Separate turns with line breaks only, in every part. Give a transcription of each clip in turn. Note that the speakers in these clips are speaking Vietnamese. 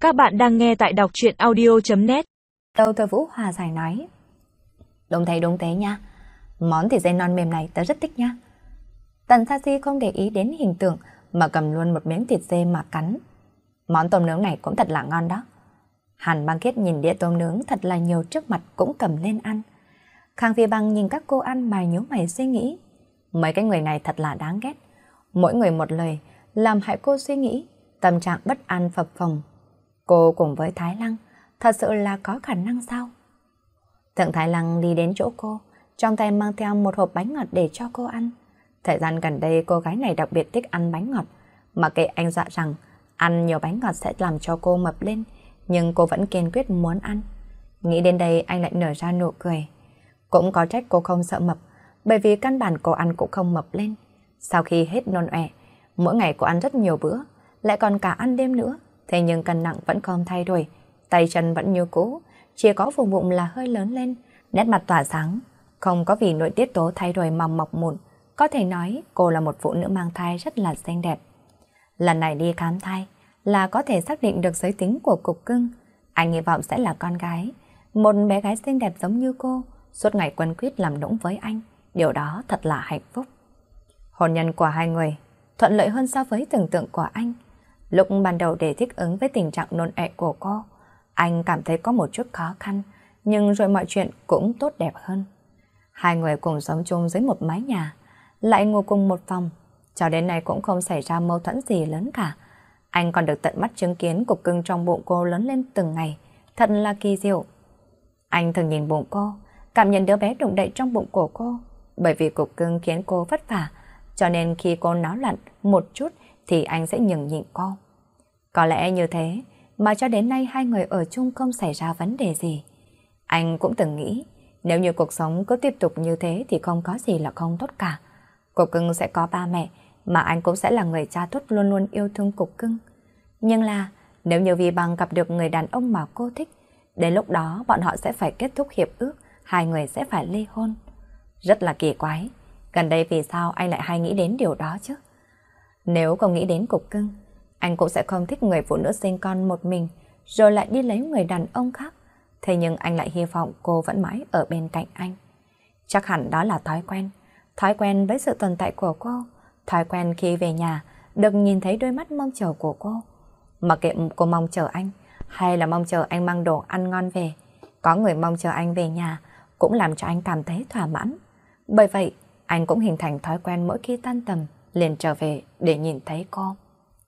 Các bạn đang nghe tại đọc truyện audio.net.
Đâu Thôi Vũ hòa giải nói. Đúng thế nha. Món thịt dê non mềm này tớ rất thích nha. Tần Sa Si không để ý đến hình tượng mà cầm luôn một miếng thịt dê mà cắn. Món tôm nướng này cũng thật là ngon đó. Hàn Băng Khiết nhìn đĩa tôm nướng thật là nhiều trước mặt cũng cầm lên ăn. Khang Phi Băng nhìn các cô ăn mà nhíu mày suy nghĩ. Mấy cái người này thật là đáng ghét. Mỗi người một lời làm hại cô suy nghĩ, tâm trạng bất an phập phồng. Cô cùng với Thái Lăng thật sự là có khả năng sao? Thượng Thái Lăng đi đến chỗ cô, trong tay mang theo một hộp bánh ngọt để cho cô ăn. Thời gian gần đây cô gái này đặc biệt thích ăn bánh ngọt, mà kệ anh dọa rằng ăn nhiều bánh ngọt sẽ làm cho cô mập lên, nhưng cô vẫn kiên quyết muốn ăn. Nghĩ đến đây anh lại nở ra nụ cười. Cũng có trách cô không sợ mập, bởi vì căn bản cô ăn cũng không mập lên. Sau khi hết nôn ọe, mỗi ngày cô ăn rất nhiều bữa, lại còn cả ăn đêm nữa. Thế nhưng cân nặng vẫn không thay đổi, tay chân vẫn như cũ, chỉ có vùng bụng là hơi lớn lên, nét mặt tỏa sáng, không có vì nội tiết tố thay đổi mà mọc mụn. Có thể nói cô là một phụ nữ mang thai rất là xinh đẹp. Lần này đi khám thai là có thể xác định được giới tính của cục cưng. Anh hy vọng sẽ là con gái, một bé gái xinh đẹp giống như cô, suốt ngày quấn quýt làm nũng với anh. Điều đó thật là hạnh phúc. Hôn nhân của hai người thuận lợi hơn so với tưởng tượng của anh. Lúc ban đầu để thích ứng với tình trạng nôn ọe của cô, anh cảm thấy có một chút khó khăn, nhưng rồi mọi chuyện cũng tốt đẹp hơn. Hai người cùng sống chung dưới một mái nhà, lại ngủ cùng một phòng, cho đến nay cũng không xảy ra mâu thuẫn gì lớn cả. Anh còn được tận mắt chứng kiến cục cưng trong bụng cô lớn lên từng ngày, thật là kỳ diệu. Anh thường nhìn bụng cô, cảm nhận đứa bé động đậy trong bụng của cô, bởi vì cục cưng khiến cô vất vả, cho nên khi cô náo loạn một chút thì anh sẽ nhường nhịn cô. Có lẽ như thế mà cho đến nay hai người ở chung không xảy ra vấn đề gì. Anh cũng từng nghĩ nếu như cuộc sống cứ tiếp tục như thế thì không có gì là không tốt cả. Cục cưng sẽ có ba mẹ, mà anh cũng sẽ là người cha tốt luôn luôn yêu thương cục cưng. Nhưng là nếu như Vi Băng gặp được người đàn ông mà cô thích, đến lúc đó bọn họ sẽ phải kết thúc hiệp ước, hai người sẽ phải ly hôn. Rất là kỳ quái, gần đây vì sao anh lại hay nghĩ đến điều đó chứ? Nếu không nghĩ đến cục cưng, anh cũng sẽ không thích người phụ nữ sinh con một mình, rồi lại đi lấy người đàn ông khác. Thế nhưng anh lại hy vọng cô vẫn mãi ở bên cạnh anh. Chắc hẳn đó là thói quen với sự tồn tại của cô, thói quen khi về nhà được nhìn thấy đôi mắt mong chờ của cô. Mặc kệ cô mong chờ anh, hay là mong chờ anh mang đồ ăn ngon về, có người mong chờ anh về nhà cũng làm cho anh cảm thấy thỏa mãn. Bởi vậy, anh cũng hình thành thói quen mỗi khi tan tầm liền trở về để nhìn thấy cô.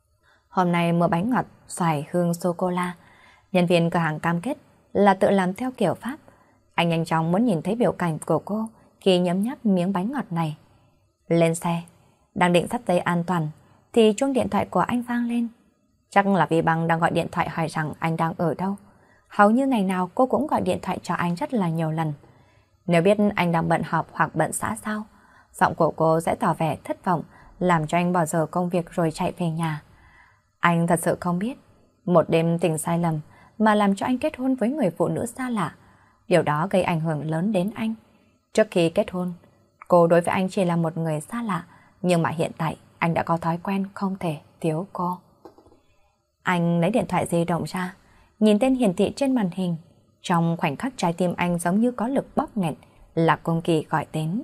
Hôm nay mua bánh ngọt, xoài hương sô-cô-la. Nhân viên cửa hàng cam kết là tự làm theo kiểu Pháp. Anh nhanh chóng muốn nhìn thấy biểu cảnh của cô khi nhấm nháp miếng bánh ngọt này. Lên xe, đang định thắt dây an toàn, thì chuông điện thoại của anh vang lên. Chắc là Vi Băng đang gọi điện thoại hỏi rằng anh đang ở đâu. Hầu như ngày nào cô cũng gọi điện thoại cho anh rất là nhiều lần. Nếu biết anh đang bận họp hoặc bận xã giao, giọng của cô sẽ tỏ vẻ thất vọng, làm cho anh bỏ giờ công việc rồi chạy về nhà. Anh thật sự không biết, một đêm tình sai lầm mà làm cho anh kết hôn với người phụ nữ xa lạ. Điều đó gây ảnh hưởng lớn đến anh. Trước khi kết hôn, cô đối với anh chỉ là một người xa lạ, nhưng mà hiện tại anh đã có thói quen không thể thiếu cô. Anh lấy điện thoại di động ra, nhìn tên hiển thị trên màn hình. Trong khoảnh khắc trái tim anh giống như có lực bóp nghẹt, là Cung Kỳ gọi đến.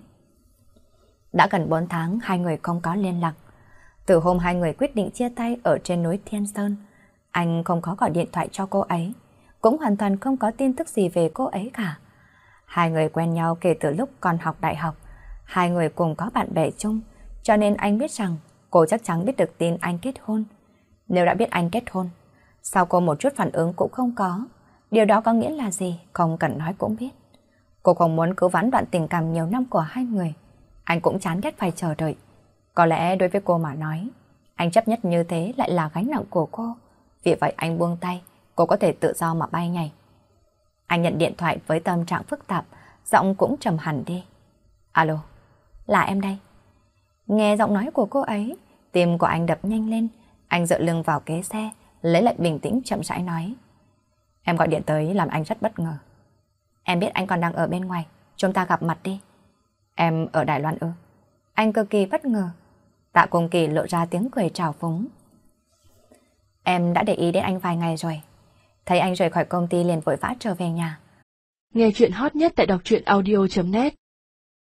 Đã gần 4 tháng hai người không có liên lạc. Từ hôm hai người quyết định chia tay ở trên núi Thiên Sơn, anh không có gọi điện thoại cho cô ấy, cũng hoàn toàn không có tin tức gì về cô ấy cả. Hai người quen nhau kể từ lúc còn học đại học, hai người cùng có bạn bè chung, cho nên anh biết rằng cô chắc chắn biết được tin anh kết hôn. Nếu đã biết anh kết hôn, sao cô một chút phản ứng cũng không có? Điều đó có nghĩa là gì? Không cần nói cũng biết. Cô không muốn cứu vãn đoạn tình cảm nhiều năm của hai người. Anh cũng chán ghét phải chờ đợi. Có lẽ đối với cô mà nói, anh chấp nhất như thế lại là gánh nặng của cô. Vì vậy anh buông tay, cô có thể tự do mà bay nhảy. Anh nhận điện thoại với tâm trạng phức tạp, giọng cũng trầm hẳn đi. Alo, là em đây. Nghe giọng nói của cô ấy, tim của anh đập nhanh lên. Anh dựa lưng vào ghế xe, lấy lại bình tĩnh chậm rãi nói. Em gọi điện tới làm anh rất bất ngờ. Em biết anh còn đang ở bên ngoài, chúng ta gặp mặt đi. Em ở Đài Loan ư? Anh cực kỳ bất ngờ. Tạ Cung Kỳ lộ ra tiếng cười trào phúng. Em đã để ý đến anh vài ngày rồi. Thấy anh rời khỏi công ty liền vội vã trở về nhà.
Nghe chuyện hot nhất tại đọc truyện audio.net